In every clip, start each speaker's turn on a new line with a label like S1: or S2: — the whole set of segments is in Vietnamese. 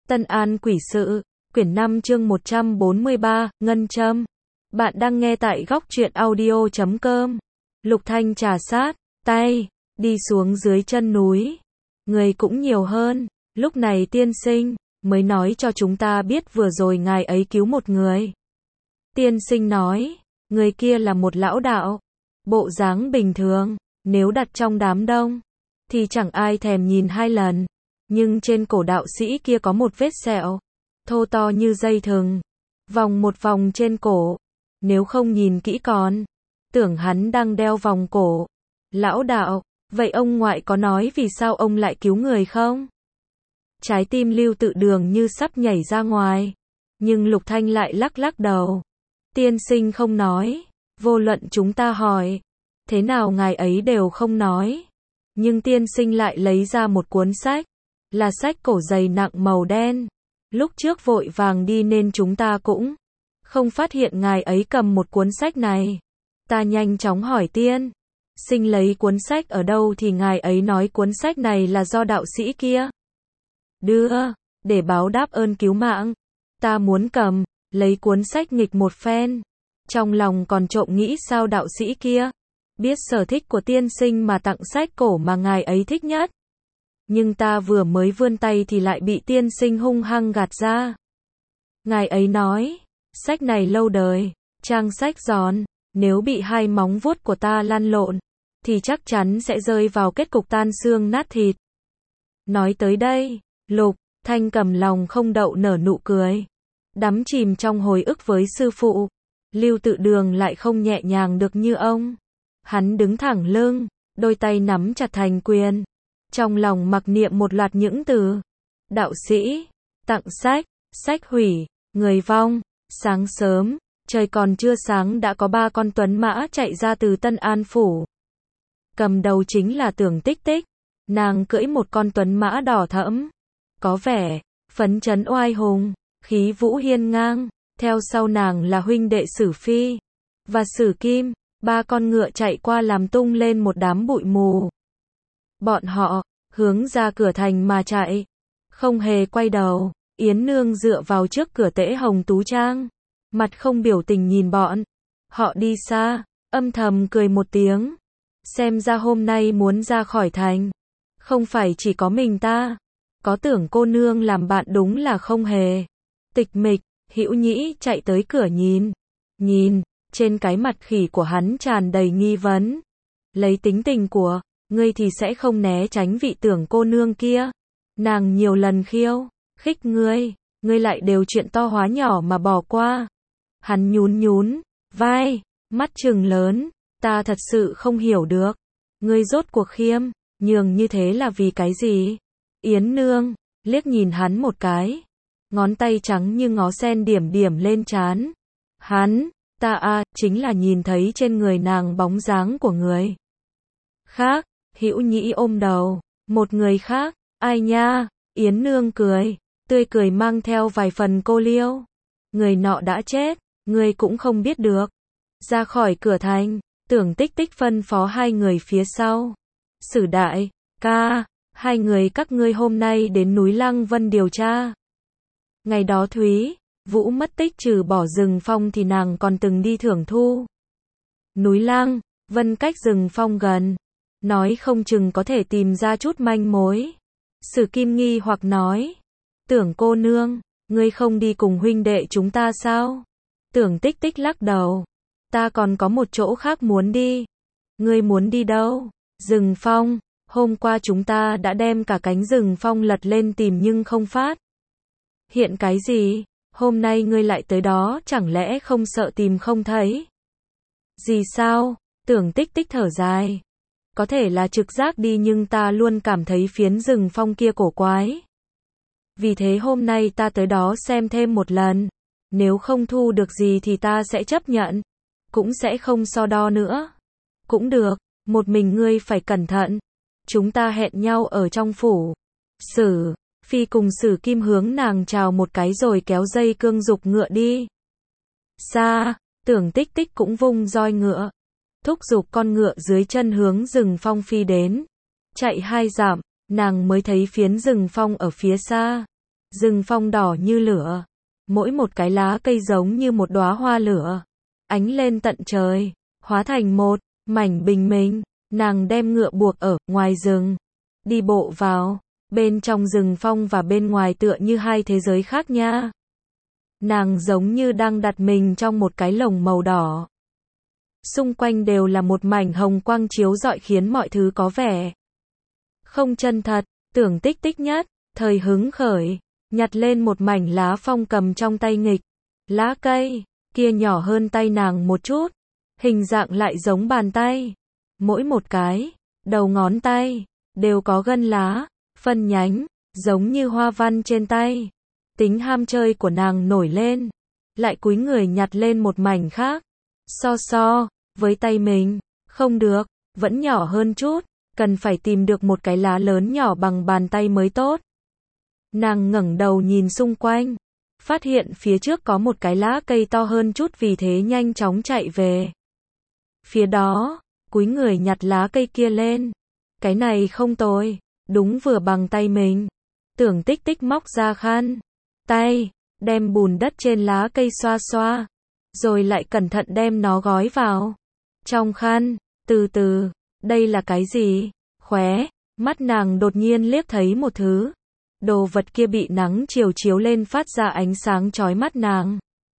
S1: Tân An Quỷ Sự, quyển 5 chương 143, Ngân Châm. Bạn đang nghe tại góc truyện audio.com. Lục Thanh trà sát tay, đi xuống dưới chân núi. Người cũng nhiều hơn, lúc này tiên sinh mới nói cho chúng ta biết vừa rồi ngài ấy cứu một người. Tiên sinh nói, người kia là một lão đạo, bộ dáng bình thường, nếu đặt trong đám đông thì chẳng ai thèm nhìn hai lần. Nhưng trên cổ đạo sĩ kia có một vết sẹo, thô to như dây thừng, vòng một vòng trên cổ. Nếu không nhìn kỹ còn tưởng hắn đang đeo vòng cổ. Lão đạo, vậy ông ngoại có nói vì sao ông lại cứu người không? Trái tim Lưu Tự Đường như sắp nhảy ra ngoài, nhưng Lục Thanh lại lắc lắc đầu. Tiên sinh không nói, vô luận chúng ta hỏi thế nào ngài ấy đều không nói. Nhưng tiên sinh lại lấy ra một cuốn sách, là sách cổ dày nặng màu đen. Lúc trước vội vàng đi nên chúng ta cũng không phát hiện ngài ấy cầm một cuốn sách này. Ta nhanh chóng hỏi tiên sinh lấy cuốn sách ở đâu thì ngài ấy nói cuốn sách này là do đạo sĩ kia đưa, để báo đáp ơn cứu mạng. Ta muốn cầm lấy cuốn sách nghịch một phen, trong lòng còn trộm nghĩ sao đạo sĩ kia biết sở thích của tiên sinh mà tặng sách cổ mà ngài ấy thích nhất. Nhưng ta vừa mới vươn tay thì lại bị tiên sinh hung hăng gạt ra. Ngài ấy nói, sách này lâu đời, trang sách giòn, nếu bị hai móng vuốt của ta lăn lộn thì chắc chắn sẽ rơi vào kết cục tan xương nát thịt. Nói tới đây, Lục Thanh cầm lòng không đậu nở nụ cười, đắm chìm trong hồi ức với sư phụ. Lưu Tự Đường lại không nhẹ nhàng được như ông. Hắn đứng thẳng lưng, đôi tay nắm chặt thành quyền, trong lòng mặc niệm một loạt những từ. Đạo sĩ, tặng sách, sách hủy, người vong. Sáng sớm, trời còn chưa sáng đã có 3 con tuấn mã chạy ra từ Tân An Phủ. Cầm đầu chính là Tưởng Tích Tích. Nàng cưỡi một con tuấn mã đỏ thẫm, có vẻ phấn chấn oai hùng, khí vũ hiên ngang. Theo sau nàng là huynh đệ Sử Phi và Sử Kim. 3 con ngựa chạy qua làm tung lên một đám bụi mù. Bọn họ hướng ra cửa thành mà chạy, không hề quay đầu. Yến Nương dựa vào trước cửa Tễ Hồng Tú Trang, mặt không biểu tình nhìn bọn họ đi xa, âm thầm cười một tiếng. Xem ra hôm nay muốn ra khỏi thành không phải chỉ có mình ta, có Tưởng cô nương làm bạn đúng là không hề tịch mịch. Hữu Nhĩ chạy tới cửa nhìn, trên cái mặt khỉ của hắn tràn đầy nghi vấn. Lấy tính tình của ngươi thì sẽ không né tránh vị Tưởng cô nương kia. Nàng nhiều lần khiêu khích ngươi lại đều chuyện to hóa nhỏ mà bỏ qua. Hắn nhún vai, mắt trừng lớn, ta thật sự không hiểu được, ngươi rốt cuộc khiêm nhường như thế là vì cái gì? Yến Nương liếc nhìn hắn một cái, ngón tay trắng như ngó sen điểm điểm lên trán. Ta chính là nhìn thấy trên người nàng bóng dáng của người khác. Hữu Nhĩ ôm đầu, một người khác, ai nha? Yến Nương cười, tươi cười mang theo vài phần cô liêu. Người nọ đã chết, ngươi cũng không biết được. Ra khỏi cửa thành, Tưởng Tích Tích phân phó hai người phía sau. Sử đại ca, hai người các ngươi hôm nay đến núi Lăng Vân điều tra. Ngày đó Thúy Vũ mất tích, trừ bỏ rừng phong thì nàng còn từng đi thưởng thu. Núi Lăng Vân cách rừng phong gần, nói không chừng có thể tìm ra chút manh mối. Sử Kim nghi hoặc nói, Tưởng cô nương, ngươi không đi cùng huynh đệ chúng ta sao? Tưởng Tích Tích lắc đầu, ta còn có một chỗ khác muốn đi. Ngươi muốn đi đâu? Rừng phong. Hôm qua chúng ta đã đem cả cánh rừng phong lật lên tìm nhưng không phát hiện cái gì. Hôm nay ngươi lại tới đó, chẳng lẽ không sợ tìm không thấy gì sao? Tưởng Tích Tích thở dài, có thể là trực giác đi nhưng ta luôn cảm thấy phiến rừng phong kia cổ quái. Vì thế hôm nay ta tới đó xem thêm một lần. Nếu không thu được gì thì ta sẽ chấp nhận, cũng sẽ không so đo nữa. Cũng được, một mình ngươi phải cẩn thận. Chúng ta hẹn nhau ở trong phủ. Sử Phi cùng Sử Kim hướng nàng chào một cái rồi kéo dây cương giục ngựa đi xa. Tưởng Tích Tích cũng vung roi ngựa, thúc giục con ngựa dưới chân hướng rừng phong phi đến. Chạy 2 dặm, nàng mới thấy phiến rừng phong ở phía xa. Rừng phong đỏ như lửa, mỗi một cái lá cây giống như một đóa hoa lửa, ánh lên tận trời, hóa thành một mảnh bình minh. Nàng đem ngựa buộc ở ngoài rừng, đi bộ vào bên trong rừng phong và bên ngoài tựa như hai thế giới khác nha. Nàng giống như đang đặt mình trong một cái lồng màu đỏ. Xung quanh đều là một mảnh hồng quang chiếu rọi khiến mọi thứ có vẻ không chân thật. Tưởng Tích Tích nhất thời hứng khởi, nhặt lên một mảnh lá phong cầm trong tay nghịch. Lá cây kia nhỏ hơn tay nàng một chút, hình dạng lại giống bàn tay. Mỗi một cái đầu ngón tay đều có gân lá, phân nhánh, giống như hoa văn trên tay. Tính ham chơi của nàng nổi lên, lại cúi người nhặt lên một mảnh khác. So với tay mình, không được, vẫn nhỏ hơn chút, cần phải tìm được một cái lá lớn nhỏ bằng bàn tay mới tốt. Nàng ngẩng đầu nhìn xung quanh, phát hiện phía trước có một cái lá cây to hơn chút, vì thế nhanh chóng chạy về phía đó, cúi người nhặt lá cây kia lên. Cái này không tồi, đúng vừa bằng tay mình. Tưởng Tích Tích móc ra khăn tay, đem bùn đất trên lá cây xoa xoa, rồi lại cẩn thận đem nó gói vào trong khăn. Từ từ, đây là cái gì? Khóe mắt nàng đột nhiên liếc thấy một thứ. Đồ vật kia bị nắng chiều chiếu lên phát ra ánh sáng chói mắt nàng.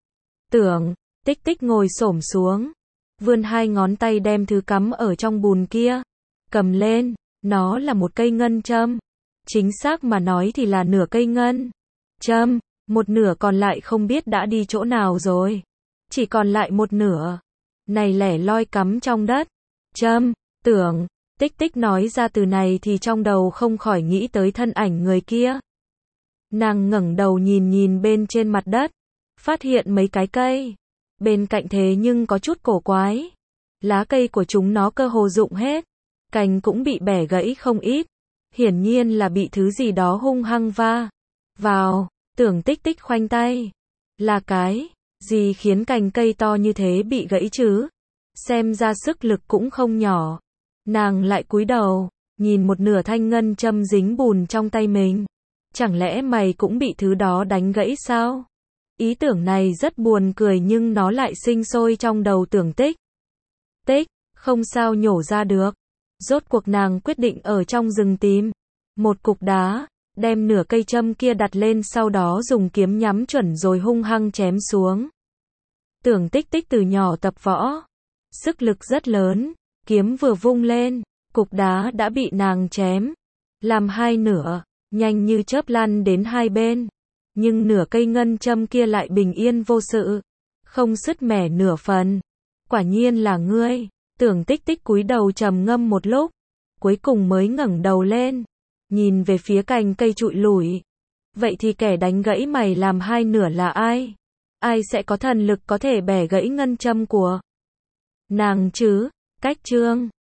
S1: Tưởng Tích Tích ngồi xổm xuống, vươn hai ngón tay đem thứ cắm ở trong bùn kia, cầm lên. Nó là một cây ngân châm. Chính xác mà nói thì là nửa cây ngân châm, một nửa còn lại không biết đã đi chỗ nào rồi. Chỉ còn lại một nửa này lẻ loi cắm trong đất. Châm. Tưởng Tích Tích nói ra từ này thì trong đầu không khỏi nghĩ tới thân ảnh người kia. Nàng ngẩng đầu nhìn bên trên mặt đất, phát hiện mấy cái cây bên cạnh thế nhưng có chút cổ quái. Lá cây của chúng nó cơ hồ rụng hết, cành cũng bị bẻ gãy không ít, hiển nhiên là bị thứ gì đó hung hăng va vào. Tưởng Tích Tích khoanh tay, là cái gì khiến cành cây to như thế bị gãy chứ? Xem ra sức lực cũng không nhỏ. Nàng lại cúi đầu, nhìn một nửa thanh ngân châm dính bùn trong tay mình. Chẳng lẽ mày cũng bị thứ đó đánh gãy sao? Ý tưởng này rất buồn cười nhưng nó lại sinh sôi trong đầu Tưởng Tích Tích, không sao nhổ ra được. Rốt cuộc nàng quyết định ở trong rừng tìm một cục đá, đem nửa cây châm kia đặt lên, sau đó dùng kiếm nhắm chuẩn rồi hung hăng chém xuống. Tưởng Tích Tích từ nhỏ tập võ, sức lực rất lớn, kiếm vừa vung lên, cục đá đã bị nàng chém làm hai nửa, nhanh như chớp lăn đến hai bên. Nhưng nửa cây ngân châm kia lại bình yên vô sự, không sứt mẻ nửa phần. Quả nhiên là ngươi. Tưởng Tích Tích cúi đầu trầm ngâm một lúc, cuối cùng mới ngẩng đầu lên, nhìn về phía cành cây trụi lủi. Vậy thì kẻ đánh gãy mày làm hai nửa là ai? Ai sẽ có thần lực có thể bẻ gãy ngân châm của nàng chứ? Cách chương